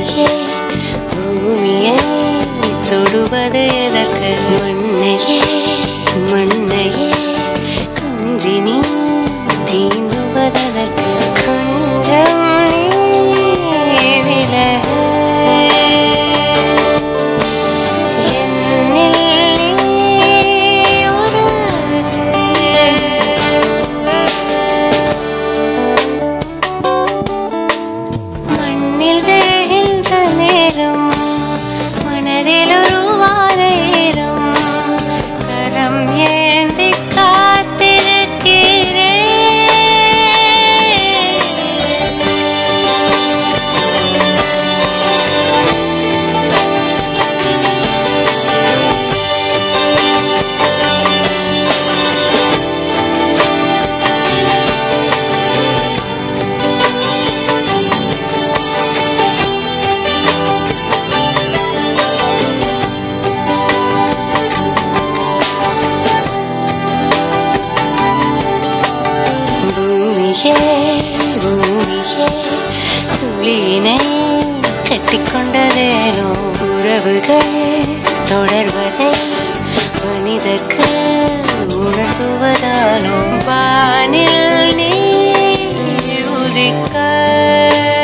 பூமியே பூமியை தொடுவது எதற்கு? மண்ணையே மண்ணையே கொஞ்சி நீ தீண்டுவதற்கு? கொஞ்சம் நீ விலகு, என்னில் நீ உருகு. மண்ணில் விழுகின்ற நேரம் மனதில் உருவான ஈரம், கரம் ஏந்தி காத்திருக்கிறேன். பூமியே பூமியே துளியினை கட்டிக்கொண்டதேனோ, உறவுகள் தொடர்வதை மனிதர்க்கு உணர்த்துவதானோ, வானில் நீ உதிக்க